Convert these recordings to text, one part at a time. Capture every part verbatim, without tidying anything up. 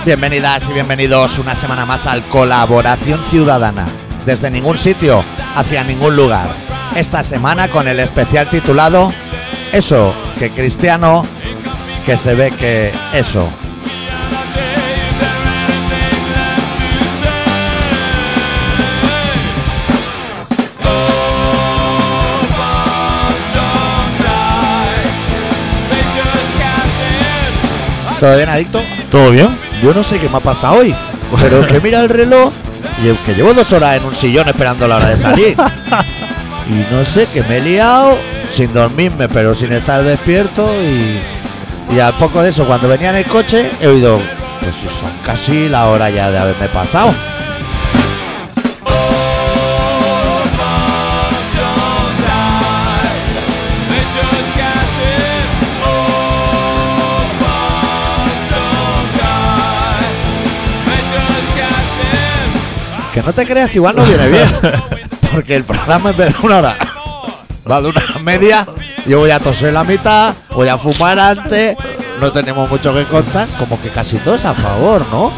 Bienvenidas y bienvenidos una semana más al Colaboración Ciudadana. Desde ningún sitio, hacia ningún lugar. Esta semana con el especial titulado Eso, que cristiano, que se ve que eso. ¿Todo bien, adicto? ¿Todo bien? Yo no sé qué me ha pasado hoy, pero que mira el reloj y que llevo dos horas en un sillón esperando la hora de salir. Y no sé, que me he liado sin dormirme, pero sin estar despierto. Y, y al poco de eso, cuando venía en el coche, he oído, pues son casi la hora ya de haberme pasado. Que no te creas que igual no viene bien, porque el programa en vez de una hora va de una media. Yo voy a toser la mitad, voy a fumar antes. No tenemos mucho que contar, como que casi todo es a favor, ¿no?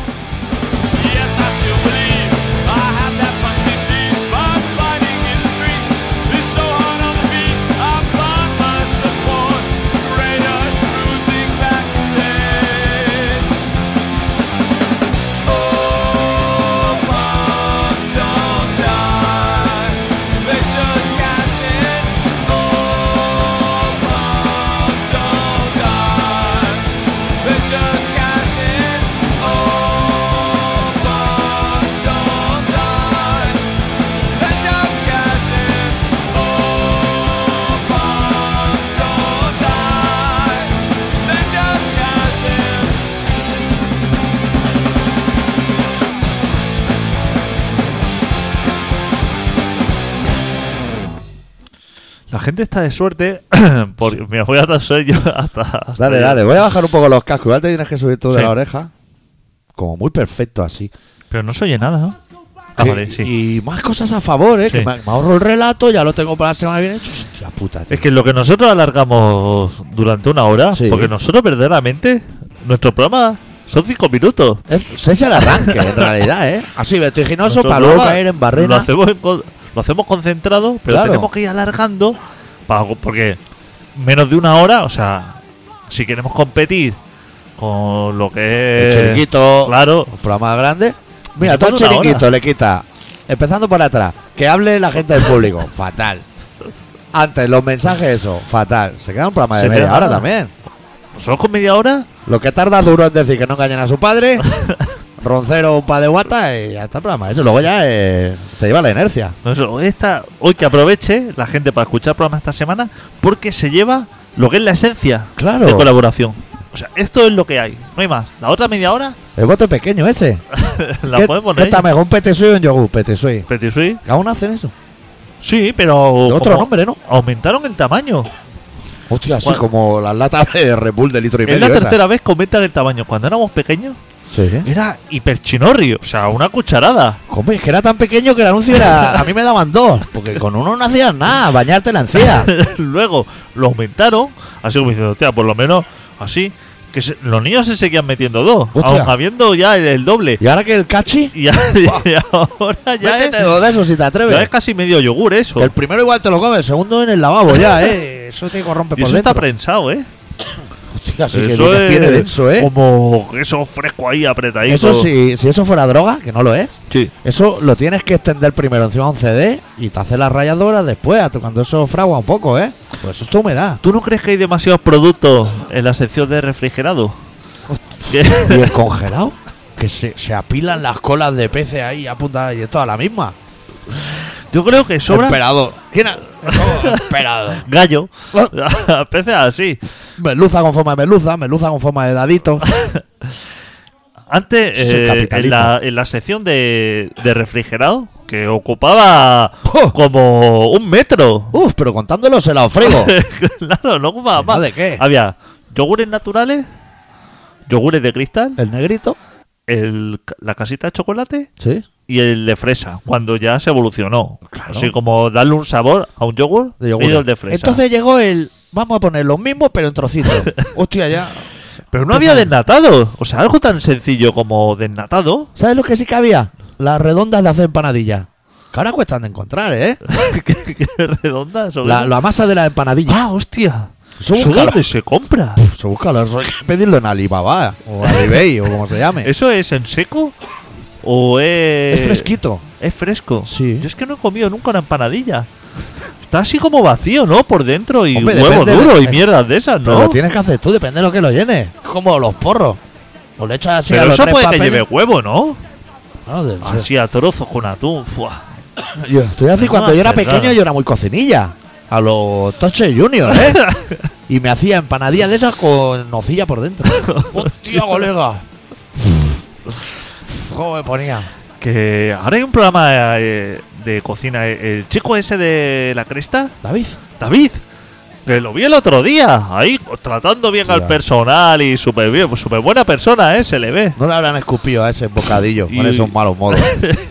La gente está de suerte porque me voy a toser yo hasta, hasta Dale, ya. dale, voy a bajar un poco los cascos. Igual te tienes que subir tú de Sí. la oreja. Como muy perfecto así. Pero no se oye nada, ¿no? Ah, Eh, vale, sí. Y más cosas a favor, ¿eh? Sí. Que me, me ahorro el relato, ya lo tengo para la semana que viene. Hostia puta, tío. Es que lo que nosotros alargamos durante una hora, Sí. porque nosotros verdaderamente, nuestro programa son cinco minutos. Es, es el arranque, en realidad, ¿eh? Así, vertiginoso, Nuestro para luego programa caer en Lo barrena. hacemos, en co- lo hacemos concentrado, pero Claro. tenemos que ir alargando para, porque menos de una hora, o sea, si queremos competir con lo que El es... chiringuito, Claro. un programa grande. Mira, Me todo el pone una chiringuito hora. le quita, empezando por atrás, que hable la gente del público. Fatal. Antes, los mensajes, eso, fatal. Se queda un programa de Se media queda hora nada. también. Solo con media hora. Lo que tarda duro en decir que no engañan a su padre, roncero un par de guatas y ya está el programa. Eso luego ya eh, te lleva la inercia. No, eso, hoy, está, hoy que aproveche la gente para escuchar el programa esta semana, porque se lleva lo que es la esencia Claro. de colaboración. O sea, esto es lo que hay, no hay más. La otra media hora El bote pequeño ese. la ¿Qué, podemos ¿Qué poner. está mejor, un petisui o un yogur? Petisui. Petit Suisse. ¿Que aún hacen eso? Sí, pero De otro como nombre, ¿no? aumentaron el tamaño. Hostia, así Bueno. como las latas de Red Bull de litro y Es medio. la esas. tercera vez que aumentan el tamaño. Cuando éramos pequeños Sí, ¿eh? era hiperchinorri, o sea, una cucharada. Hombre, es que era tan pequeño que el anuncio era. A mí me daban dos. Porque con uno no hacías nada. Bañarte la encía. Luego lo aumentaron, así como diciendo, hostia, por lo menos así. Que se- los niños se seguían metiendo dos, Hostia. aun habiendo ya el, el doble. Y ahora que el cachi. Y, ya- y ahora ya es, Métete dos de esos si te ya atreves. es casi medio yogur eso. El primero igual te lo comes, el segundo en el lavabo ya, ¿eh? Eso te corrompe Y por eso dentro. está prensado, ¿eh? Hostia, sí que eso viene, es viene denso, ¿eh? como eso fresco ahí apretadito. Eso si, si eso fuera droga, que no lo es, Sí. eso lo tienes que extender primero encima de un C D y te hace las rayadoras después, hasta cuando eso fragua un poco, ¿eh? Pues eso es tu humedad. ¿Tú no crees que hay demasiados productos en la sección de refrigerado? ¿Qué? ¿Y el congelado? Que se, se apilan las colas de peces ahí apuntadas y es toda la misma. Yo creo que sobra Emperador. ¿Quién ha- Oh, emperador. gallo. Peces así. Meluza con forma de meluza, meluza con forma de dadito. Antes, Eso es eh, capitalismo. en, la, en la sección de, de refrigerado, que ocupaba Oh. como un metro. Uf, pero contando los helados frigo. Claro, no ocupaba ¿No más. de qué? Había yogures naturales, yogures de cristal, El negrito. el, la casita de chocolate Sí. y el de fresa, cuando ya se evolucionó. Claro. Así como darle un sabor a un yogur, De yogur. y el de fresa. Entonces llegó el. Vamos a poner los mismos, pero en trocitos. Hostia, ya. Pero no había desnatado. O sea, algo tan sencillo como desnatado. ¿Sabes lo que sí que había? Las redondas de hacer empanadillas. Que ahora cuestan de encontrar, ¿eh? ¿Qué, qué redonda? ¿Sobre La, la masa de la empanadilla. Ah, hostia. Eso ¿Eso búscalo. dónde se compra? Eso búscalo, eso hay que pedirlo en Alibaba o Alibay o como se llame. ¿Eso es en seco? ¿O es...? Es fresquito. ¿Es fresco? Sí. Yo es que no he comido nunca una empanadilla. Está así como vacío, ¿no? Por dentro y Hombre, huevo depende duro de- y mierdas de esas, Pero ¿no? lo tienes que hacer tú, depende de lo que lo llenes. Como los porros. O le echas así a Pero los eso tres puede que papeles. lleve huevo, ¿no? No, de- Así a trozos con atún. Fua. Yo, te voy a decir, No cuando yo era hace pequeño nada. yo era muy cocinilla. A los Toche Junior, ¿eh? Y me hacía empanadillas de esas con nocilla por dentro. ¡Hostia, colega! ¿Cómo me ponía? Que ahora hay un programa eh, de cocina. El chico ese de la cresta, David. David, que lo vi el otro día. Ahí tratando bien al Ya. personal y súper bien. Súper buena persona, ¿eh? Se le ve. No le habrán escupido a ese bocadillo Y- con esos malos modos.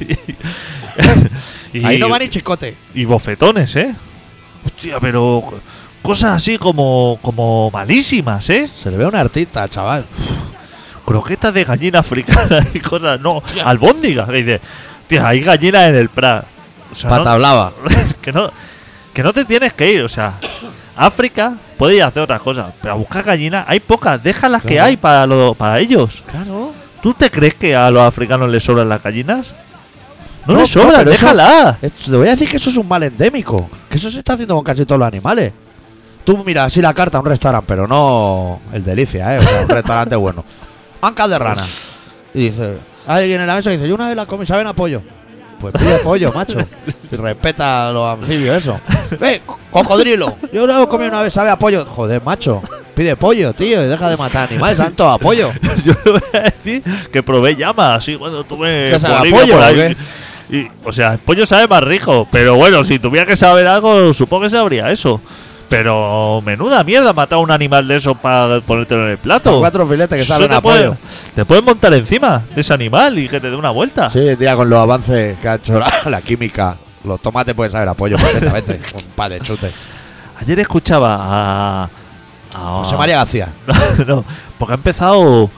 y, Ahí no va ni chicote. y bofetones, ¿eh? Hostia, pero cosas así como, como malísimas, ¿eh? Se le ve a un artista, chaval. Croquetas de gallina africana y cosas, no, Hostia. albóndigas. Que dice, tía, hay gallinas en el Prat. O sea, Pata no, blava. que, no, que no te tienes que ir, o sea, África puede ir a hacer otras cosas, pero a buscar gallinas hay pocas, déjalas que Claro. hay para, lo, para ellos. Claro. ¿Tú te crees que a los africanos les sobran las gallinas? No, No, les no, sobran, pero eso- déjalas. Esto- te voy a decir que eso es un mal endémico. Que eso se está haciendo con casi todos los animales. Tú mira así la carta a un restaurante, pero no el Delicia, ¿eh? O sea, un restaurante bueno. Ancas de rana. Y dice, alguien en la mesa dice, yo una vez la comí, ¿saben a pollo? Pues pide pollo, macho. Y respeta a los anfibios, eso. ¡Ve, cocodrilo! Yo una vez comí una vez, ¿sabe a pollo? Joder, macho. Pide pollo, tío, y deja de matar animales, santo a pollo. Yo te voy a decir que probé llamas así cuando tuve ¿Qué sabe a Bolivia pollo por o ahí. qué? Y, o sea, el pollo sabe más rico, pero bueno, si tuviera que saber algo, supongo que sabría eso. Pero menuda mierda matar a un animal de eso para ponértelo en el plato. Son cuatro filetes que Eso saben te a puede- pollo. Te puedes montar encima de ese animal y que te dé una vuelta. Sí, tía, con los avances que ha hecho la, la química. Los tomates pueden saber a pollo perfectamente. Un par de chutes. Ayer escuchaba a. a José María García. No, no, porque ha empezado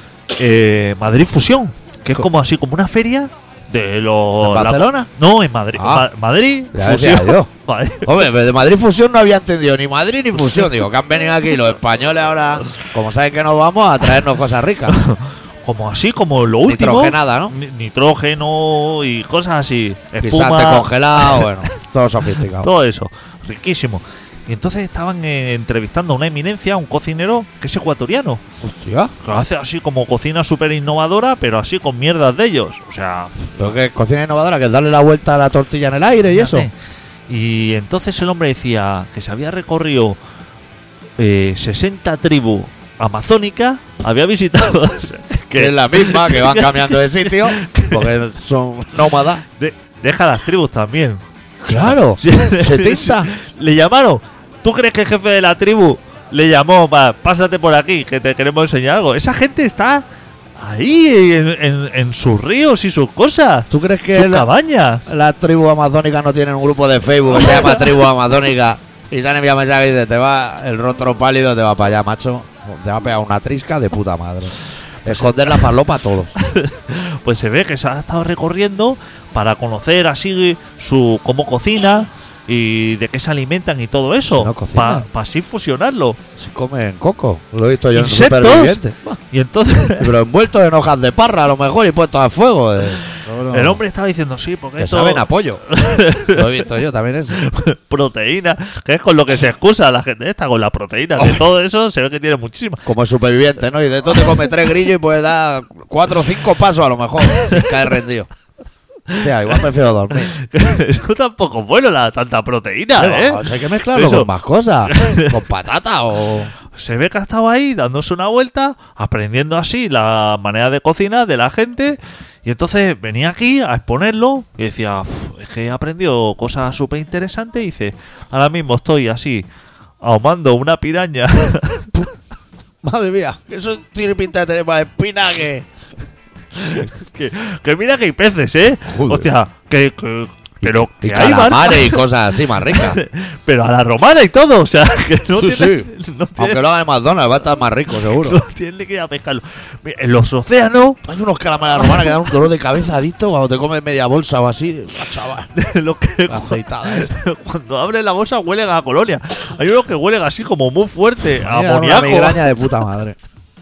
eh, Madrid Fusión, que es como así, como una feria de los. ¿En la- Barcelona? no, en Madrid. Ah. Ma- Madrid Ya Fusión. decía yo. Madrid. Hombre, de Madrid Fusión no había entendido ni Madrid ni Fusión. Digo, que han venido aquí los españoles ahora, como saben que nos vamos, a traernos cosas ricas. Como así, como lo último. Nitrogenada, ¿no? Ni- Nitrógeno y cosas así. Pisante Espuma. congelado, bueno, todo sofisticado. Todo eso. Riquísimo. Y entonces estaban eh, entrevistando a una eminencia, un cocinero que es ecuatoriano. Hostia, Que hace así como cocina súper innovadora, pero así con mierdas de ellos. O sea, pero que cocina innovadora, que es darle la vuelta a la tortilla en el aire y eso. fíjate. Y entonces el hombre decía que se había recorrido eh, sesenta tribus amazónicas, había visitado. Que es la misma, que van cambiando de sitio, porque son nómadas. de- deja las tribus también. Claro, Sí. setenta. Le llamaron. ¿Tú crees que el jefe de la tribu le llamó? Va, pásate por aquí, que te queremos enseñar algo. Esa gente está ahí en, en- en sus ríos y sus cosas. ¿Tú crees que Sus la, cabañas. las tribus amazónicas no tienen un grupo de Facebook que se llama Tribu Amazónica? Y se han enviado mensajes y dice, te va el rostro pálido, te va para allá, macho. Te va a pegar una trisca de puta madre. Esconder la farlopa a todos. Pues se ve que se ha estado recorriendo para conocer así su cómo cocina y de qué se alimentan y todo eso. Si no cocinan. Para así fusionarlo. Se comen coco. Lo he visto yo en ¿Insectos? Superviviente. Y entonces Pero envueltos en hojas de parra, a lo mejor, y puestos a fuego. eh. No, no. el hombre estaba diciendo, sí, porque Que esto saben a pollo. Lo he visto yo también eso. proteína, que es con lo que se excusa la gente esta, con la proteína, que Hombre. todo eso se ve que tiene muchísima. Como el superviviente, ¿no? Y de esto te come tres grillos y puedes dar cuatro o cinco pasos a lo mejor. Sin caer rendido. O sea, igual prefiero dormir. Eso tampoco es bueno, la tanta proteína, Pero, ¿eh? o sea, hay que mezclarlo Eso. con más cosas. Con patata o... Se ve que ha estado ahí dándose una vuelta, aprendiendo así la manera de cocinar de la gente. Y entonces venía aquí a exponerlo y decía, "Uf, es que he aprendido cosas súper interesantes. Y dice, ahora mismo estoy así, ahumando una piraña. Madre mía, que eso tiene pinta de tener más espina que... que, que mira que hay peces, ¿eh? Joder. Hostia, que, que, Pero y que hay calamares barcos. y cosas así más ricas. Pero a la romana y todo, o sea, que no Sí, tiene, sí. no tiene, Aunque lo hagan en McDonald's, va a estar más rico, seguro. no tiene que ir a pescarlo. Mira, en los océanos, Hay unos calamares romanos que dan un dolor de cabeza adicto cuando te comes media bolsa o así. Ah, chaval, lo que la aceitada esa. cuando abres la bolsa huelen a colonia. Hay unos que huelen así como muy fuerte, a Mira, una amoníaco. migraña de puta madre.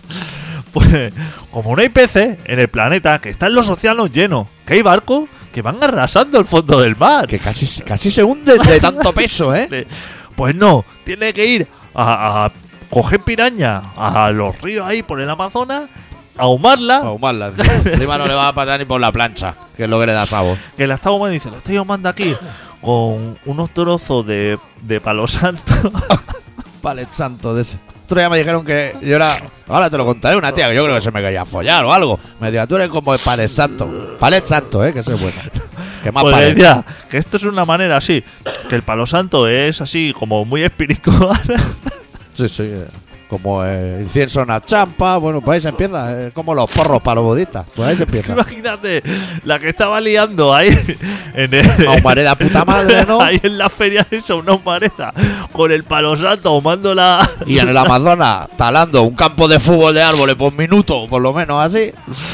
Pues, como no hay peces en el planeta, que están los océanos llenos, que hay barcos que van arrasando el fondo del mar. Que casi, casi se hunde de tanto peso, ¿eh? Pues no, tiene que ir a, a coger piraña a los ríos ahí por el Amazonas, ahumarla, Ahumarla. Encima no le va a pasar ni por la plancha, que es lo que le da sabor. que la está ahumando y dice, lo estoy ahumando aquí con unos trozos de, de palo santo. Vale, santo de ese. Otro día me dijeron que yo era. Ahora te lo contaré, una tía que yo creo que se me quería follar o algo. Me dijo, tú eres como el Palet Santo. Palet Santo, ¿eh? Que eso es bueno. Que más Pues palet. decía que esto es una manera así, que el palo santo es así como muy espiritual. Sí, sí. eh, Como eh, incienso en la champa. Bueno, pues ahí se empieza. eh, como los porros para los budistas. Pues ahí se empieza. Imagínate la que estaba liando ahí en el, A humareda puta madre, ¿no? ahí en la feria esa, una humareda con el palo santo ahumando la. Y en el Amazonas, talando un campo de fútbol de árboles por minuto, por lo menos así.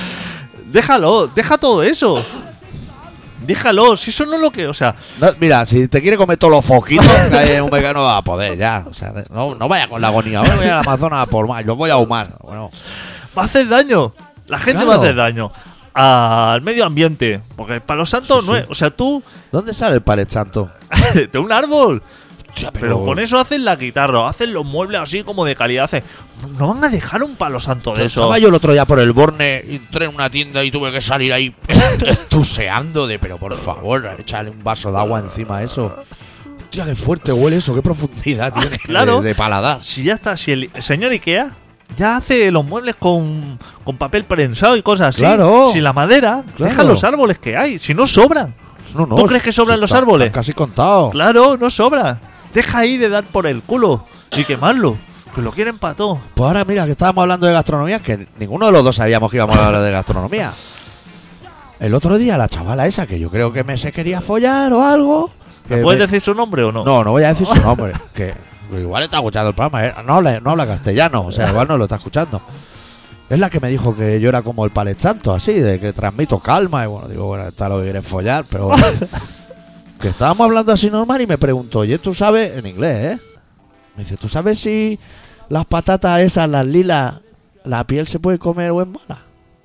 Déjalo, deja todo eso. Déjalo, si eso no es lo que. O sea, No, mira, si te quiere comer todos los foquitos, que hay en un vegano va a poder ya. O sea, no, no vaya con la agonía. Ahora voy al Amazonas a por más. Yo voy a ahumar. Bueno, va a hacer daño. La gente Claro. va a hacer daño al medio ambiente. Porque el palo santo Sí, no sí. es. O sea, tú, ¿dónde sale el Palet Santo? de un árbol. Hostia, Pero con eso hacen la guitarra, hacen los muebles así como de calidad. Hacen, no van a dejar un palo santo de eso. Estaba yo el otro día por el Borne, entré en una tienda y tuve que salir ahí tuseando de, pero por favor, échale un vaso de agua encima a eso. Hostia, qué fuerte huele eso, qué profundidad tiene Claro. de, de paladar. Si ya está, si el señor Ikea ya hace los muebles con, con papel prensado y cosas así. Claro. Si la madera, Claro. deja los árboles que hay, si no sobran. No, no, ¿Tú crees que sobran sí, los está- árboles? está Casi contado. Claro, no sobra. Deja ahí de dar por el culo y quemarlo. Que lo quieren para todo. Pues ahora mira que estábamos hablando de gastronomía, que ninguno de los dos sabíamos que íbamos a hablar de gastronomía. El otro día la chavala esa, que yo creo que me se quería follar o algo. que ¿Puedes me- decir su nombre o no? No, no voy a decir su nombre. Que igual está escuchando el programa. ¿eh? No, habla, no habla castellano, o sea, igual no lo está escuchando. Es la que me dijo que yo era como el Palet Santo, así, de que transmito calma. Y bueno, digo, bueno, está lo que quiere follar, pero bueno. Que estábamos hablando así normal y me preguntó, oye, tú sabes, en inglés, ¿eh? Me dice, ¿tú sabes si las patatas esas, las lilas, la piel se puede comer o es mala?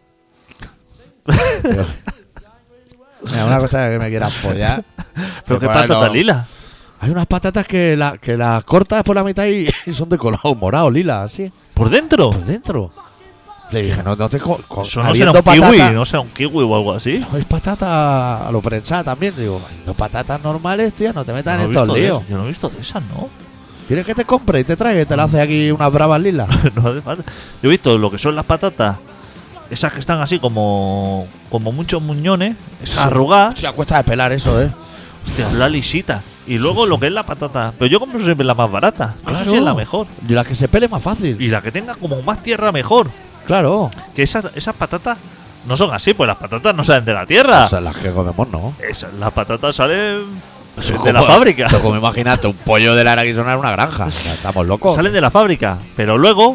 Digo, mira, una cosa que me quieras follar. Pero qué que por ahí patata no- lila. Hay unas patatas que, la, que las cortas por la mitad y, y son de color morado, lila, así, ¿Por dentro? por dentro. Le dije, no, no te co- co- Eso no será habiendo un kiwi, patata- no será un kiwi o algo así. No es patata a lo prensada también. Digo, no patatas normales, tío, no te metas No en he estos visto de líos. esas. Yo no he visto de esas, ¿no? ¿Quieres que te compre y te traiga y te la hace aquí unas bravas lilas? No hace falta. Yo he visto lo que son las patatas. Esas que están así como como muchos muñones. Esas Sí. arrugadas. Hostia, cuesta de pelar eso, ¿eh? Hostia, la lisita. Y luego lo que es la patata. Pero yo compro siempre la más barata. No sé si es la mejor. Y la que se pele más fácil. Y la que tenga como más tierra, mejor. Claro. Que esas, esas patatas no son así, pues las patatas no salen de la tierra. O sea, las que comemos, ¿no? Esas, las patatas salen Eso de como- la fábrica. Eso como imagínate, un pollo de la Arizona en una granja. O sea, estamos locos. Salen de la fábrica. Pero luego,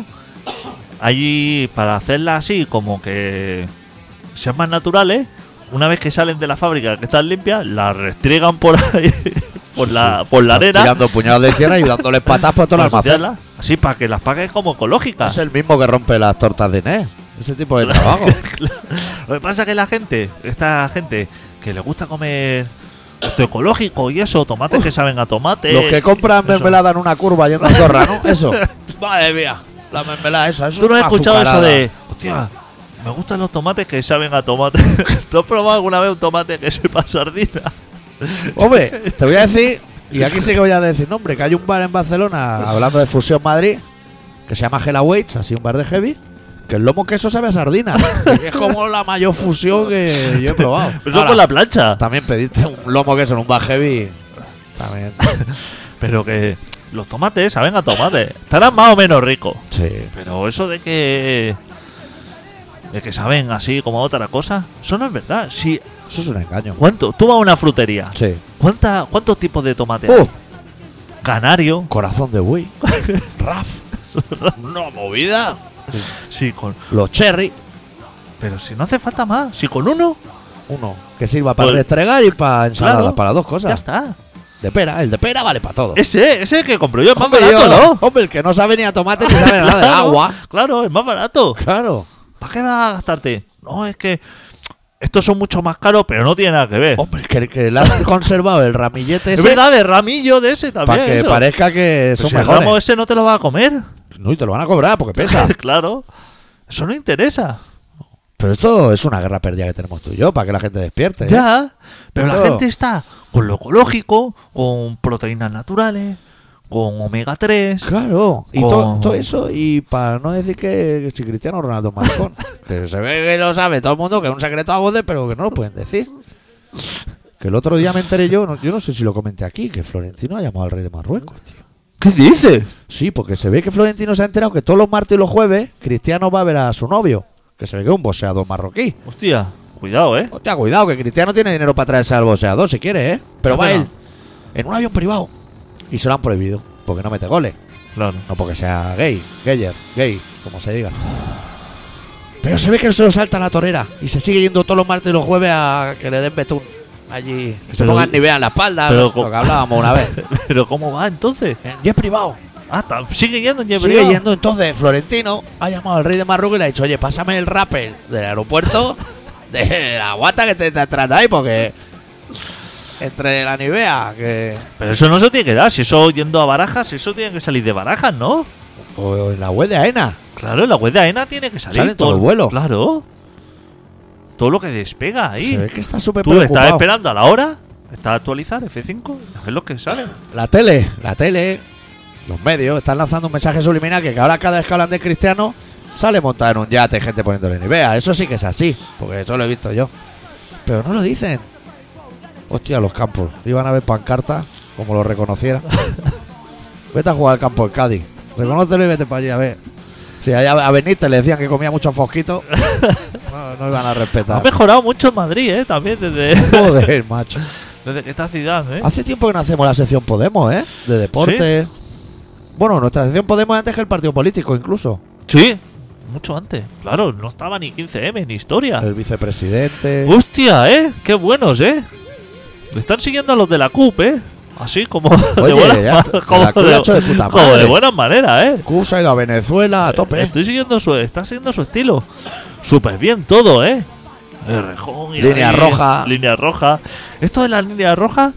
allí, para hacerlas así, como que sean más naturales, una vez que salen de la fábrica, que están limpias, las restriegan por ahí, por, Sí, la, sí. por la Están arena. Tirando puñados de tierra y dándoles patas por todo el para almacén. asociarlas, así, para que las pagues como ecológicas. Es el mismo que rompe las tortas de Inés. Ese tipo de trabajo. Lo que pasa es que la gente, esta gente que le gusta comer esto ecológico y eso, tomates que saben a tomate. Los que compran eso. mermelada en una curva yendo a Andorra, ¿no? Eso. Madre mía. La mermelada esa. Eso Tú no has es escuchado eso azucarada. de, hostia, me gustan los tomates que saben a tomate. ¿Tú has probado alguna vez un tomate que sepa a sardina? Hombre, te voy a decir, y aquí sí que voy a decir nombre, que hay un bar en Barcelona, hablando de Fusión Madrid, que se llama Hella Waits, así un bar de heavy, que el lomo queso sabe a sardina. Que es como la mayor fusión que yo he probado. Eso Ahora, con la plancha. también pediste un lomo queso en un bar heavy. También. Pero que los tomates saben a tomate. Estarán más o menos ricos. Sí. Pero eso de que. de que saben así como otra cosa, eso no es verdad. Si Eso es un engaño. ¿Cuánto? Tú vas a una frutería. Sí. ¿Cuánta, ¿Cuántos tipos de tomate Uh, hay? Canario. corazón de buey. Raf. Una movida. Sí, con. Los cherry. Pero si no hace falta más. Si con uno, Uno que sirva para Pues- restregar y para ensaladas, Claro. para las dos cosas. ya está. De pera, el de pera vale para todo. Ese, ese que compro yo es más Hombre, barato, yo- ¿no? hombre, el que no sabe ni a tomate ni sabe nada de Claro, agua. Claro, es más barato. Claro. ¿Para qué vas a gastarte? No, es que estos son mucho más caros, pero no tiene nada que ver. Hombre, es que, el que le han conservado el ramillete es ese verdad, de ramillo de ese también. para que eso. parezca que Pero son si el mejores. ramo ese no te lo vas a comer. No, y te lo van a cobrar porque pesa. Claro. Eso no interesa. Pero esto es una guerra perdida que tenemos tú y yo, para que la gente despierte. ¿eh? Ya. Pero la Esto- gente está con lo ecológico, con proteínas naturales, con omega tres. Claro. Y Con- to- todo eso, y para no decir que, que si Cristiano Ronaldo es maricón. Que se ve que lo sabe todo el mundo, que es un secreto a voces, pero que no lo pueden decir. Que el otro día me enteré yo, no- yo no sé si lo comenté aquí, que Florentino ha llamado al rey de Marruecos, tío. ¿Qué dices? Sí, porque se ve que Florentino se ha enterado que todos los martes y los jueves Cristiano va a ver a su novio, que se ve que es un boxeador marroquí. Hostia, cuidado, ¿eh? Hostia, cuidado, que Cristiano tiene dinero para traerse al boxeador si quiere, ¿eh? Pero Ah, va venga. él en un avión privado y se lo han prohibido, porque no mete goles. Claro. No porque sea gay, gayer, gay, como se diga. Pero se ve que se lo salta a la torera y se sigue yendo todos los martes y los jueves a que le den betún allí. Que se Pero- pongan Nivea en la espalda, pero lo co- que hablábamos una vez. Pero ¿cómo va entonces? En jet privado. Ah, ta- sigue yendo en jet Sigue privado. yendo, entonces Florentino ha llamado al rey de Marruecos y le ha dicho, oye, pásame el rapper del aeropuerto de la guata que te, te trata ahí, porque entre la Nivea, que Pero eso no se tiene que dar. Si eso yendo a Barajas, eso tiene que salir de Barajas, ¿no? o en la web de AENA. Claro, la web de AENA tiene que salir. Salen todos los vuelos. Claro. Todo lo que despega ahí. Se ve que está súper Tú estás preocupado. esperando a la hora, estás a actualizar F cinco, a ver lo que sale. La tele, la tele, los medios están lanzando un mensaje subliminal que ahora cada vez que hablan de Cristiano sale montado en un yate, gente poniéndole Nivea. Eso sí que es así, porque eso lo he visto yo. Pero no lo dicen. Hostia, los campos. Iban a ver pancartas, como lo reconociera. Vete a jugar al campo en Cádiz. Reconócelo y vete para allí a ver. Si allá a Benítez le decían que comía muchos fosquitos, no, no iban a Ha respetar. mejorado mucho en Madrid, ¿eh? También desde, Joder, macho. desde que está Zidane, ¿eh? Hace tiempo que no hacemos la sección Podemos, ¿eh? De deporte. Bueno, nuestra sección Podemos antes que el partido político, incluso. Sí, mucho antes. Claro, no estaba ni quince eme, ni historia. El vicepresidente. Hostia, ¿eh? Qué buenos, ¿eh? Le están siguiendo a los de la C U P, ¿eh? Así como Oye, de buena, ya, como la C U P de, ha hecho de puta como madre. de buena manera, ¿eh? Q se ha ido a Venezuela a tope. Estoy siguiendo su, está siguiendo su estilo. Súper bien todo, ¿eh? El rejón y Línea ahí, roja. Línea roja. Esto de las líneas rojas,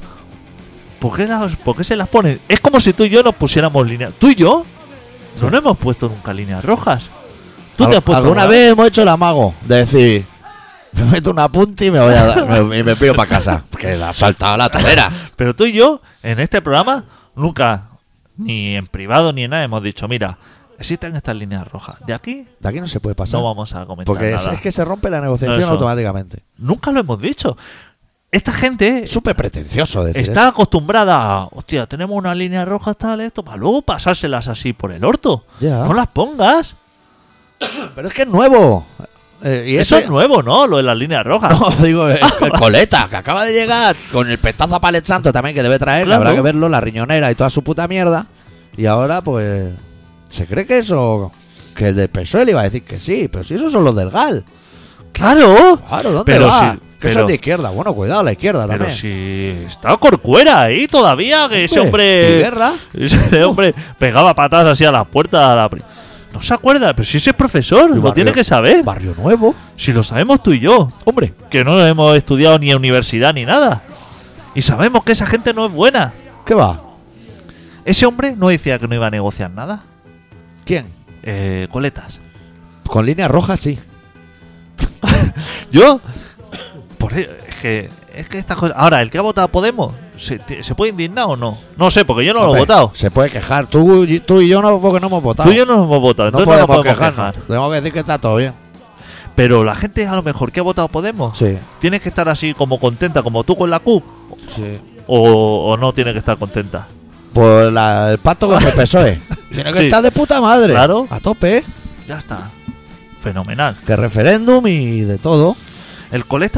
¿por qué, las, ¿por qué se las ponen? Es como si tú y yo nos pusiéramos líneas. ¿Tú y yo? No nos hemos puesto nunca líneas rojas. ¿Tú te Al- has puesto ¿Alguna una? vez hemos hecho el amago de decir, me meto una punta y me voy a dar, me, y me pido para casa? Que la ha saltado la torera. Pero tú y yo, en este programa, nunca, ni en privado ni en nada, hemos dicho, mira, existen estas líneas rojas. De aquí De aquí no se puede pasar. no vamos a comentar porque es, nada. es que se rompe la negociación No, eso. automáticamente. Nunca lo hemos dicho. Esta gente Es súper pretencioso decir está acostumbrada a, hostia, tenemos unas líneas rojas, tal, esto, para luego pasárselas así por el orto. Ya. No las pongas. eso. Pero es que es nuevo. Eh, y Eso ese- es nuevo, ¿no? Lo de las líneas rojas. No, digo, es que Coleta, que acaba de llegar con el pestazo a Palet Santo también que debe traer, que Claro. habrá que verlo, la riñonera y toda su puta mierda. Y ahora, pues, se cree que eso, que el del P S O E le iba a decir que sí, pero si esos son los del G A L. Claro. Claro, ¿dónde Pero va? si- que pero- son de izquierda. Bueno, cuidado, la izquierda Pero también. si está Corcuera ahí todavía, que ese ¿Y hombre. guerra? Ese hombre pegaba patadas así a las puertas. A la pri- no se acuerda, pero si ese es profesor, Y lo barrio- tiene que saber. Barrio Nuevo. Si lo sabemos tú y yo, Hombre, que no hemos estudiado ni en universidad ni nada. Y sabemos que esa gente no es buena. ¿qué va? Ese hombre no decía que no iba a negociar nada. ¿Quién? Eh, coletas. Con líneas rojas, sí. Yo. Por e- es que. Es que estas cosas. Ahora, el que ha votado a Podemos, ¿se, te- ¿se puede indignar o no? No sé, porque yo no lo Hombre, he votado. Se puede quejar. Tú, y- tú y yo no, porque no hemos votado. Tú y yo no hemos votado, no entonces no, podemos, nos podemos quejarnos. quejar. Tenemos que decir que está todo bien. Pero la gente, a lo mejor, que ha votado a Podemos, Sí, tiene que estar así como contenta, como tú con la C U P, sí. o, o no tiene que estar contenta. Pues la- el pacto con el P S O E. Tiene que Sí. estar de puta madre. Claro. A tope. Ya está. Fenomenal. Que referéndum y de todo. El Coletas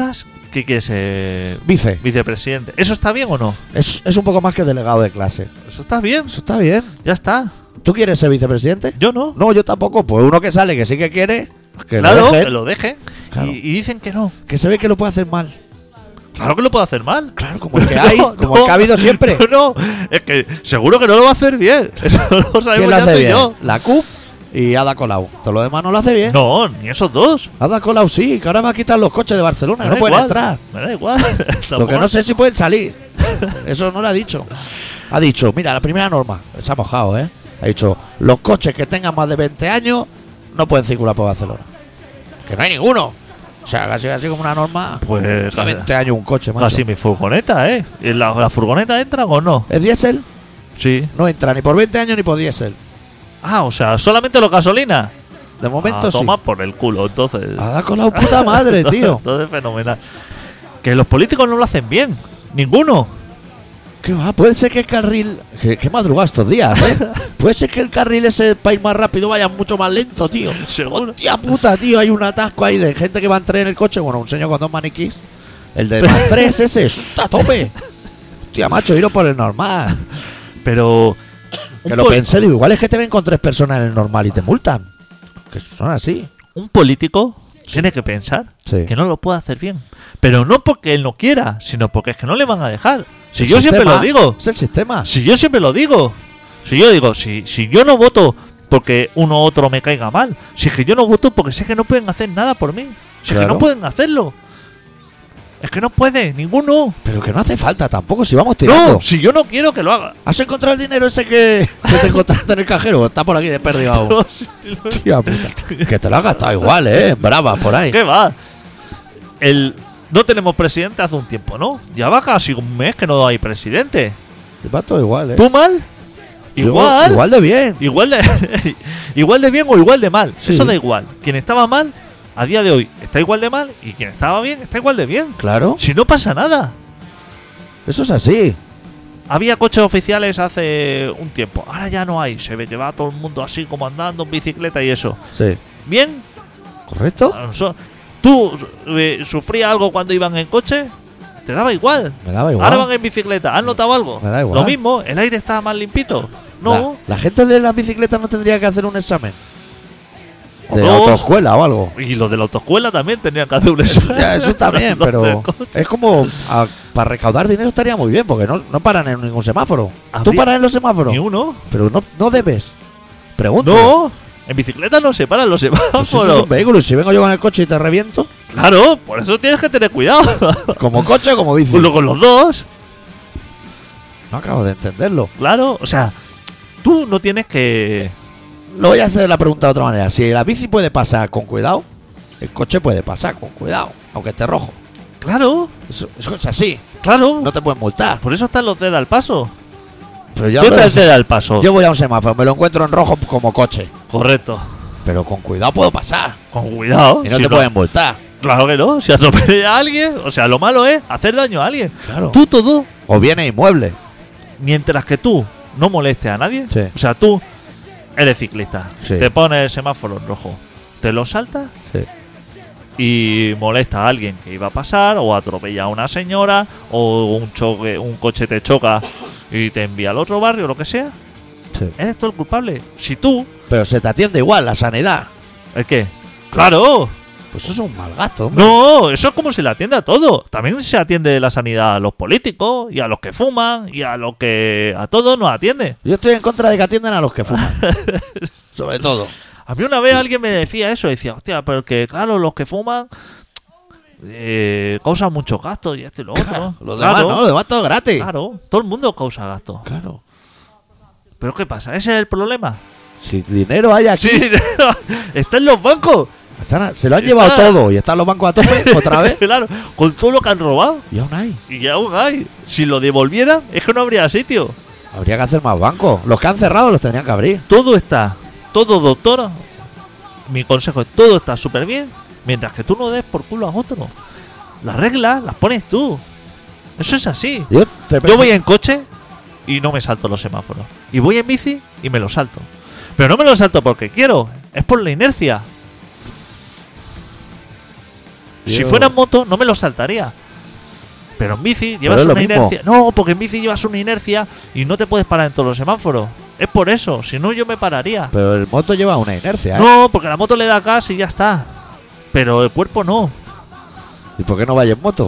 ¿Qué quiere ser? Vice. Vicepresidente. ¿Eso está bien o no? Es, es un poco más que delegado de clase. Eso está bien. Eso está bien. Ya está. ¿Tú quieres ser vicepresidente? Yo no. No, yo tampoco. Pues uno que sale que sí que quiere, que claro, lo dejen. que lo dejen. Claro. Y, y dicen que no. Que se ve que lo puede hacer mal. Claro que lo puede hacer mal. Claro, como el que hay, No, como no. el que ha habido siempre. No, es que seguro que no lo va a hacer bien. Eso lo sabemos ¿Quién lo ya hace tú y bien? yo. La C U P y Ada Colau. Todo lo demás no lo hace bien. No, ni esos dos. Ada Colau sí, que ahora va a quitar los coches de Barcelona, Me que da no pueden igual, entrar. Me da igual. Lo que no sé es si pueden salir. Eso no lo ha dicho. Ha dicho, mira, la primera norma, se ha mojado, ¿eh? Ha dicho, los coches que tengan más de veinte años no pueden circular por Barcelona. Que no hay ninguno. O sea, casi así como una norma. Pues De casi, veinte años un coche, macho. casi mi furgoneta, ¿eh? ¿Y ¿La, la furgoneta entran o no? ¿Es diésel? Sí. No entra ni por veinte años ni por diésel. Ah, o sea, solamente los gasolina. De momento ah, sí. toma por el culo, entonces. Ada Colau, puta madre, tío. Entonces, fenomenal. Que los políticos no lo hacen bien. Ninguno. ¿Qué va? Puede ser que el carril. Que, que madrugado estos días, ¿eh? Puede ser que el carril ese para ir más rápido vaya mucho más lento, tío. Seguro. Hostia puta, tío. Hay un atasco ahí de gente que va a entrar en el coche. Bueno, un señor con dos maniquís. El de más tres, ese, está a tope. Hostia, macho, iros por el normal. Pero. Que un lo pol- pensé, digo, igual es que te ven con tres personas en el normal y te multan. Que son así. Un político tiene que pensar Sí. que no lo puede hacer bien. Pero no porque él no quiera, sino porque es que no le van a dejar. Si El yo siempre sistema, lo digo. Es el sistema. Si yo siempre lo digo. Si yo digo, si, si yo no voto porque uno u otro me caiga mal. Si es que yo no voto porque sé que no pueden hacer nada por mí. Si es que Claro. no pueden hacerlo. Es que no puede, ninguno. Pero que no hace falta tampoco si vamos tirando. No, si yo no quiero que lo haga. ¿Has encontrado el dinero ese que, que te encontraste en el cajero? Está por aquí desperdigado. No, si- si lo- Tía puta. Que te lo has gastado igual, ¿eh? Brava, por ahí. ¿Qué va? El, no tenemos presidente hace un tiempo, ¿no? Ya va casi un mes que no hay presidente. Y va todo igual, ¿eh? ¿Tú mal? Yo- Igual. Igual de bien. Igual de, igual de bien o igual de mal. Sí. Eso da igual. Quien estaba mal, a día de hoy, está igual de mal. Y quien estaba bien, está igual de bien. Claro. Si no pasa nada. Eso es así. Había coches oficiales hace un tiempo. Ahora ya no hay. Se ve que va todo el mundo así como andando en bicicleta y eso. Sí. ¿Bien? ¿Correcto? A noso- ¿Tú eh, sufrías algo cuando iban en coche? Te daba igual. Me daba igual. Ahora van en bicicleta. ¿Has notado algo? Me da igual. Lo mismo. ¿El aire está más limpito? No. La, la gente de las bicicletas no tendría que hacer un examen. O De dos. autoescuela o algo. Y los de la autoescuela también tenían que hacer un examen. Ya, eso también, Los del pero coche. es como a- para recaudar dinero estaría muy bien, porque no, no paran en ningún semáforo. ¿Tú Habría- paras en los semáforos? Ni uno. Pero no, no debes. Pregunto. No. En bicicleta no se paran los Pues eso es semáforos. un vehículo y si vengo yo con el coche y te reviento, Claro, por eso tienes que tener cuidado. como coche o como bici. Pues con los dos. No acabo de entenderlo. Claro, o sea, tú no tienes que. Lo voy a hacer la pregunta de otra manera. Si la bici puede pasar con cuidado, el coche puede pasar con cuidado, aunque esté rojo. Claro, Eso, eso es así. claro. No te pueden multar. Por eso están los ceda al paso. Pero yo, ¿Qué hablo tal de- ceda al paso? yo voy a un semáforo, me lo encuentro en rojo como coche. Correcto. Pero con cuidado puedo pasar. Con cuidado. Y no si te pueden multar. Claro que no. Si atropella a alguien, o sea, lo malo es hacer daño a alguien. Claro. Tú todo, O viene inmueble. mientras que tú no molestes a nadie. Sí. O sea, tú eres ciclista. Sí. Te pones el semáforo en rojo. Te lo saltas Sí. y molesta a alguien que iba a pasar, o atropella a una señora, o un choque, un coche te choca y te envía al otro barrio, lo que sea. Sí. Eres tú el culpable. Si tú, Pero se te atiende igual la sanidad. ¿el qué? Claro. Pues eso es un mal gasto, hombre. No, eso es como se le atiende a todo. También se atiende la sanidad a los políticos y a los que fuman y a los que a todos nos atiende. Yo estoy en contra de que atiendan a los que fuman. Sobre todo. A mí una vez alguien me decía eso, decía, hostia, pero que claro, los que fuman eh, causan muchos gastos y esto y lo otro. Claro, los Claro, demás no, los demás todo gratis. claro, todo el mundo causa gastos. Claro. Pero ¿qué pasa? ¿Ese es el problema? Si dinero hay aquí. Sí, está en los bancos. Están a- se lo han llevado Está- todo y están los bancos a tope otra vez. Claro, con todo lo que han robado. Y aún hay. Y aún hay. Si lo devolvieran, es que no habría sitio. Habría que hacer más bancos. Los que han cerrado los tendrían que abrir. Todo está, todo doctor, mi consejo es, todo está súper bien, mientras que tú no des por culo a otro. Las reglas las pones tú. Eso es así. Yo, te Yo voy en coche y no me salto los semáforos. Y voy en bici y me los salto. Pero no me los salto porque quiero, es por la inercia. Si Yo- fuera en moto, no me los saltaría. Pero en bici llevas es lo una mismo. inercia. No, porque en bici llevas una inercia y no te puedes parar en todos los semáforos. Es por eso, si no yo me pararía. Pero el moto lleva una inercia, ¿eh? No, porque la moto le da gas y ya está. Pero el cuerpo no. ¿Y por qué no vayas en moto?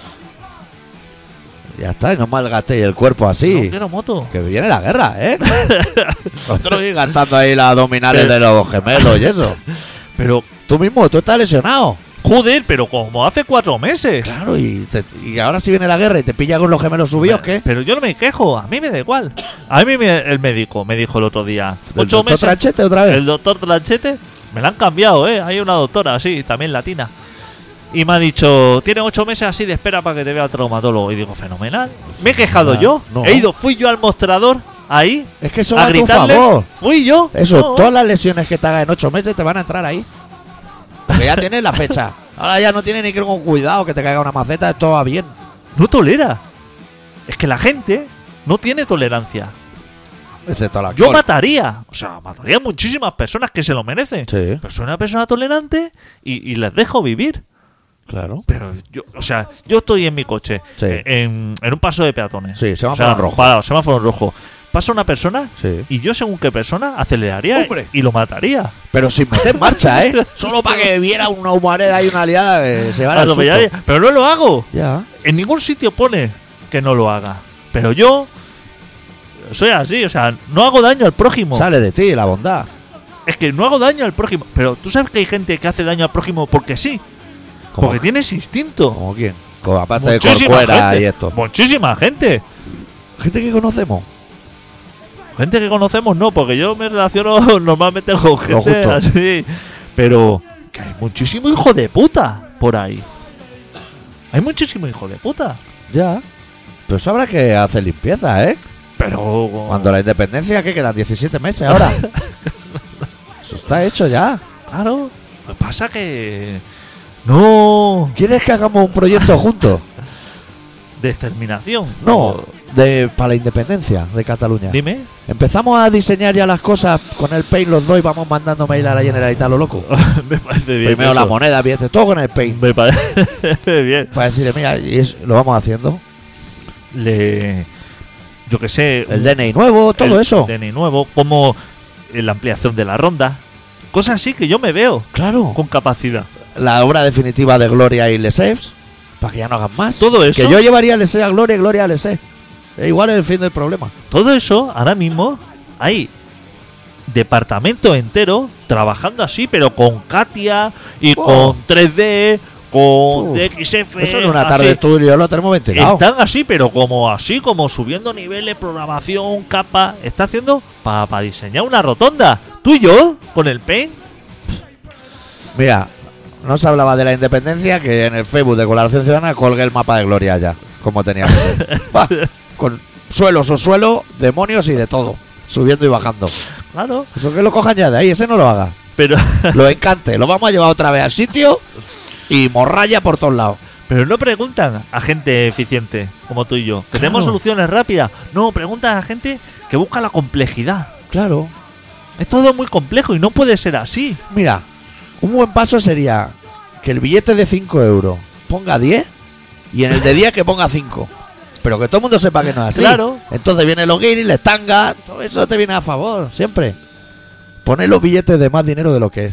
Ya está, y no malgastéis el cuerpo así. No quiero moto. Que viene la guerra, ¿eh? Nosotros ir gastando ahí las abdominales de los gemelos y eso. Pero, Tú mismo, tú estás lesionado. joder, pero como hace cuatro meses. Claro, y, te- y ahora si viene la guerra y te pilla con los gemelos subidos, ¿qué? Pero yo no me quejo, a mí me da igual. A mí me- el médico me dijo el otro día. ¿El Ocho doctor meses. Tranchete otra vez? El doctor Tranchete me la han cambiado, ¿eh? Hay una doctora así, también latina. Y me ha dicho, tiene ocho meses así de espera para que te vea el traumatólogo. Y digo, fenomenal. Me he quejado No, yo. no. He ido, fui yo al mostrador ahí Es que eso a va a tu gritarle. favor. Fui yo. Eso, No. todas las lesiones que te hagas en ocho meses te van a entrar ahí. Porque ya tienes la fecha. Ahora ya no tienes ni que ir con cuidado que te caiga una maceta, todo va bien. No tolera. Es que la gente no tiene tolerancia. Excepto la Yo mataría. O sea, mataría a muchísimas personas que se lo merecen. Sí, Pero soy una persona tolerante y, y les dejo vivir. claro. Pero yo, o sea, yo estoy en mi coche, Sí. eh, en, en un paso de peatones. Sí, semáforo O sea, en rojo. Parado, semáforo en rojo. Pasa una persona Sí. y yo, según qué persona, aceleraría ¡Hombre! y lo mataría. Pero sin meter marcha, ¿eh? Solo para que viera una humareda y una liada que se va a Atropellaría. Pero no lo hago. Ya. En ningún sitio pone que no lo haga. Pero yo soy así, o sea, no hago daño al prójimo. Sale de ti la bondad. Es que no hago daño al prójimo. Pero tú sabes que hay gente que hace daño al prójimo porque sí. ¿Cómo? Porque tienes instinto. ¿Como quién? Como aparte de Muchísima Corcuera gente. y esto. Muchísima gente. Gente que conocemos. Gente que conocemos no, porque yo me relaciono normalmente con gente justo. así. Pero que hay muchísimo hijo de puta por ahí. Hay muchísimo hijo de puta. Ya. Pero eso habrá que hacer limpieza, ¿eh? Pero Cuando la independencia, ¿qué quedan? diecisiete meses ahora. Eso está hecho ya. Claro, lo que pasa que no ¿Quieres que hagamos un proyecto juntos? de exterminación. No, de para la independencia de Cataluña. Dime. Empezamos a diseñar ya las cosas con el Paint los dos y vamos mandando mail a la Generalitat, lo loco. Me parece bien. Primero eso. la moneda, billetes, todo con el Paint. Me parece bien. Para decirle, mira, y es- lo vamos haciendo. Le yo que sé, El D N I nuevo, todo el eso. D N I nuevo, como eh, la ampliación de la ronda. Cosas así que yo me veo Claro. con capacidad. La obra definitiva de Gloria y Lesseps, para que ya no hagan más. Todo eso. Que yo llevaría Lesseps a Gloria y Gloria a Lesseps. E igual es el fin del problema. Todo eso, ahora mismo, hay departamento entero trabajando así, pero con Katia y Oh. con tres D, con Uf, D X F. Eso en una así. tarde de estudio lo tenemos ventilado. Están así, pero como así, como subiendo niveles, programación, capa. Está haciendo para diseñar una rotonda. Tú y yo, con el Paint. Mira, no se hablaba de la independencia, que en el Facebook de Colaboración Ciudadana colgué el mapa de Gloria ya, como tenía que ser. Va, con suelo, subsuelo, demonios y de todo. Subiendo y bajando. Claro, Eso que lo cojan ya de ahí, ese no lo haga. pero, Lo encante, lo vamos a llevar otra vez al sitio y morralla por todos lados. pero no preguntan a gente eficiente como tú y yo. Que Claro. tenemos soluciones rápidas. No, preguntan a gente que busca la complejidad. Claro. Es todo muy complejo y no puede ser así. Mira, un buen paso sería que el billete de cinco euros ponga diez y en el de diez que ponga cinco. Pero que todo el mundo sepa que no es así. Claro. Entonces vienen los guiris, les tanga, todo eso te viene a favor, siempre. Poner los billetes de más dinero de lo que es.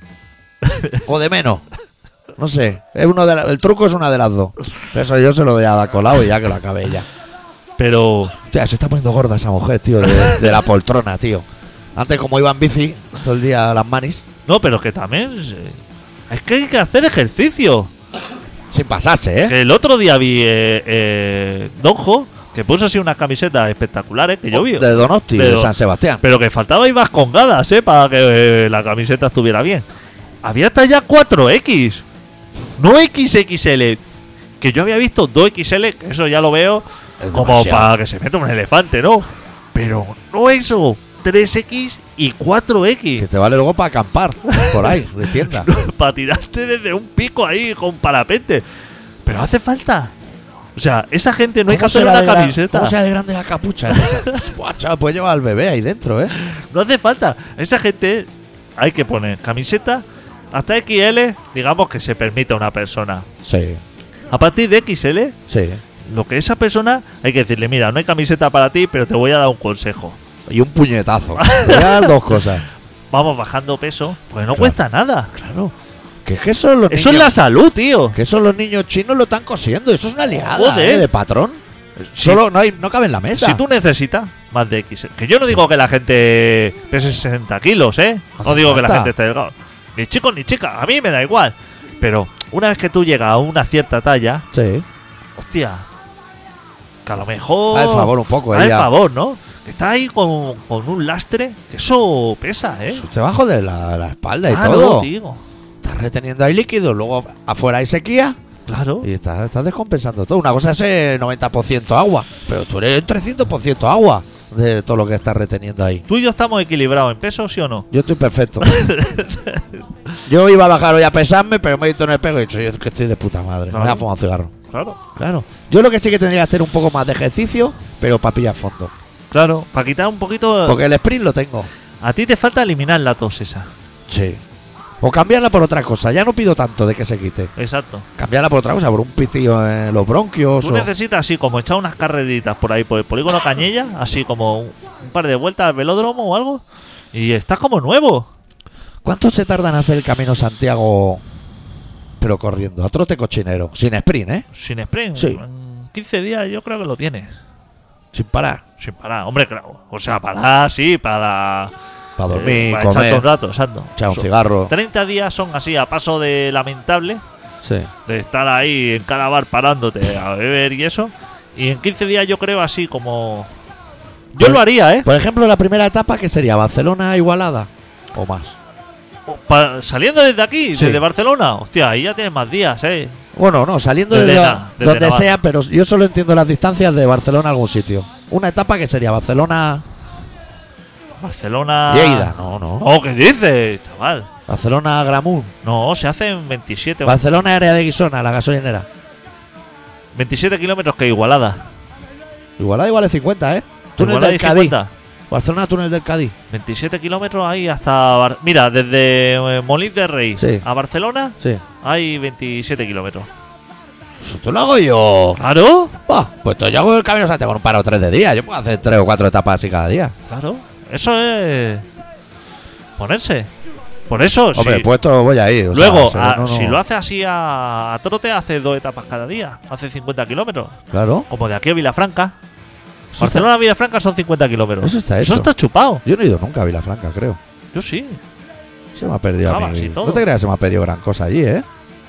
O de menos. No sé. Es uno de la- el truco es una de las dos. Eso yo se lo doy a Ada Colau y ya que lo acabe ella. Pero Hostia, se está poniendo gorda esa mujer, tío, de, de la poltrona, tío. Antes como iba en bici todo el día a las manis, no, pero que también eh, es que hay que hacer ejercicio. sin pasarse, ¿eh? Que el otro día vi eh, eh, Donjo, que puso así unas camisetas espectaculares que yo vi. De Donosti, De de Don- San Sebastián. Pero que faltaba ibas congadas, ¿eh? Para que eh, la camiseta estuviera bien. Había talla cuatro equis, no equis equis ele. Que yo había visto dos equis ele, que eso ya lo veo Es como demasiado. para que se meta un elefante, ¿no? Pero no eso, tres equis y cuatro Que equis. te vale luego para acampar por ahí, de tienda. Para tirarte desde un pico ahí con parapente. Pero hace falta. O sea, esa gente no hay que ¿Cómo hacer será una de gran- camiseta. ¿Cómo sea de grande la capucha? Esa? Buah, chaval, puedes llevar al bebé ahí dentro, ¿eh? No hace falta. Esa gente hay que poner camiseta hasta equis ele, digamos que se permite a una persona. Sí. A partir de equis ele, Sí. lo que esa persona hay que decirle, mira, no hay camiseta para ti, pero te voy a dar un consejo. Y un puñetazo. Te voy a dar dos cosas. Vamos bajando peso, pues no Claro. cuesta nada. Claro. Que es que eso los Eso es niños, la salud, tío. que eso los niños chinos lo están cosiendo. Eso es una liada, Joder. ¿eh? De patrón. Si, Solo no hay, no cabe en la mesa. si tú necesitas más de equis ele, que yo no digo que la gente pese sesenta kilos, ¿eh? No Hace digo que la falta. gente esté delgada. Ni chicos ni chicas, a mí me da igual. Pero una vez que tú llegas a una cierta talla, Sí. hostia, que a lo mejor... A el favor un poco, Haz el ella. favor, ¿no? Que está ahí con, con un lastre, que eso pesa, ¿eh? Te bajo de la, la espalda y Claro, todo. tío. Estás reteniendo ahí líquido, luego afuera hay sequía Claro. y estás, estás descompensando todo. Una cosa es el noventa por ciento agua, pero tú eres trescientos por ciento agua de todo lo que estás reteniendo ahí. ¿Tú y yo estamos equilibrados en peso, sí o no? Yo estoy perfecto. Yo iba a bajar hoy a pesarme, pero me he visto en el espejo y he dicho, yo es que estoy de puta madre. Me voy a Claro. fumar un cigarro. Claro. Claro. Yo lo que sí que tendría que hacer un poco más de ejercicio, pero para pillar fondo. Claro, para quitar un poquito... Porque el sprint lo tengo. A ti te falta eliminar la tos esa. Sí. O cambiarla por otra cosa. Ya no pido tanto de que se quite. Exacto. Cambiarla por otra cosa, por un pitillo en los bronquios. Tú o- necesitas así como echar unas carreritas por ahí, por el polígono Cañella, así como un, un par de vueltas al velódromo o algo, y estás como nuevo. ¿Cuánto se tarda en hacer el Camino Santiago, pero corriendo? A trote cochinero. Sin sprint, ¿eh? Sin sprint. Sí. En quince días yo creo que lo tienes. Sin parar. Sin parar. Hombre, claro. O sea, parar, sí, para... Para dormir, eh, para echarte comer, un rato, exacto. echar un Son- cigarro. treinta días son así, a paso de lamentable, Sí. de estar ahí en cada bar parándote a beber y eso. Y en quince días yo creo así como... Yo Pues- lo haría, ¿eh? Por ejemplo, la primera etapa, que sería Barcelona-Igualada o más. Pa- saliendo desde aquí, Sí. desde Barcelona, hostia, ahí ya tienes más días, ¿eh? Bueno, no, saliendo Desde de Na- desde donde Navarra. sea, pero yo solo entiendo las distancias de Barcelona a algún sitio. Una etapa que sería Barcelona... Barcelona... Lleida, no, no. No, ¿qué dices, chaval? Barcelona-Gramunt. No, se hacen veintisiete, Barcelona, área de Guisona, la gasolinera. veintisiete kilómetros que Igualada. Igualada igual es cincuenta, ¿eh? Túnel Igualada del y Cádiz. cincuenta. Barcelona, túnel del Cádiz. veintisiete kilómetros ahí hasta... Bar- Mira, desde eh, Molins de Rey Sí. a Barcelona Sí. hay veintisiete kilómetros. Eso te lo hago yo. Claro, Bah, pues yo hago el Camino Santiago con un paro de tres de día. Yo puedo hacer tres o cuatro etapas así cada día. claro. Eso es... Ponerse. Por eso, Hombre, si... puesto voy a ir. o Luego, sea, a- no, no. si lo hace así a, a trote, hace dos etapas cada día. Hace cincuenta kilómetros. Claro. Como de aquí a Vilafranca. Eso Barcelona a Vilafranca son cincuenta kilómetros. Eso está Eso hecho. está chupado. Yo no he ido nunca a Vilafranca, creo. Yo sí. Se me ha perdido a Jabas mí. y todo. No te creas que se me ha perdido gran cosa allí, ¿eh?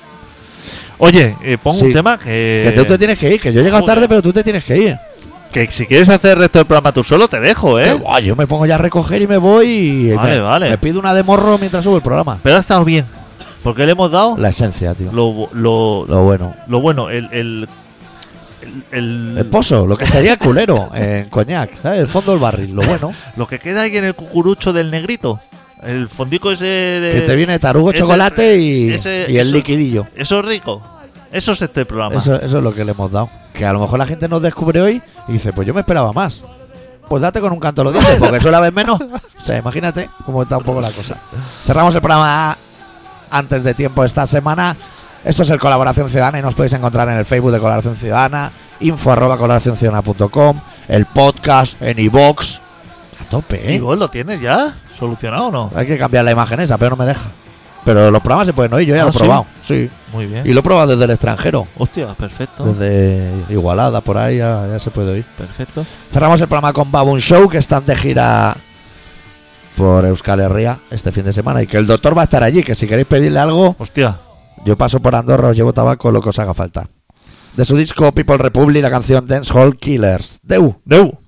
Oye, eh, pongo Sí. un tema que... Que tú te tienes que ir. Que yo he llegado joder. tarde, pero tú te tienes que ir. Que si quieres hacer el resto del programa tú solo, te dejo, Que, ¿eh? buah, yo me pongo ya a recoger y me voy y Vale, me, vale. me pido una de morro mientras subo el programa. Pero ha estado bien. Porque le hemos dado La esencia, tío. lo, lo, Lo bueno. lo bueno, el... El, el, el- El pozo, lo que sería el culero en coñac, ¿sabes? El fondo del barril, lo bueno. lo que queda ahí en el cucurucho del negrito. El fondico ese de... Que te viene tarugo, ese- chocolate y, ese- y el eso- liquidillo. Eso es rico. Eso es este programa. Eso, eso es lo que le hemos dado. Que a lo mejor la gente nos descubre hoy y dice, pues yo me esperaba más. Pues date con un canto a los dientes, porque suele haber menos. O sea, imagínate cómo está un poco la cosa. Cerramos el programa antes de tiempo esta semana. Esto es el Colaboración Ciudadana y nos podéis encontrar en el Facebook de Colaboración Ciudadana, info arroba colaboración ciudadana punto com, el podcast en iVoox. A tope, ¿Y ¿eh? vos lo tienes ya solucionado o no? Hay que cambiar la imagen esa, pero no me deja. Pero los programas se pueden oír, yo ya Ah, lo he ¿sí? probado. Sí. Muy bien. Y lo he probado desde el extranjero. Hostia, perfecto. Desde Igualada, por ahí ya, ya se puede oír. Perfecto. Cerramos el programa con Baboon Show, que están de gira por Euskal Herria este fin de semana. Y que el doctor va a estar allí, que si queréis pedirle algo, Hostia. yo paso por Andorra, os llevo tabaco, lo que os haga falta. De su disco People Republic, la canción Dance Hall Killers. Deu. Deu.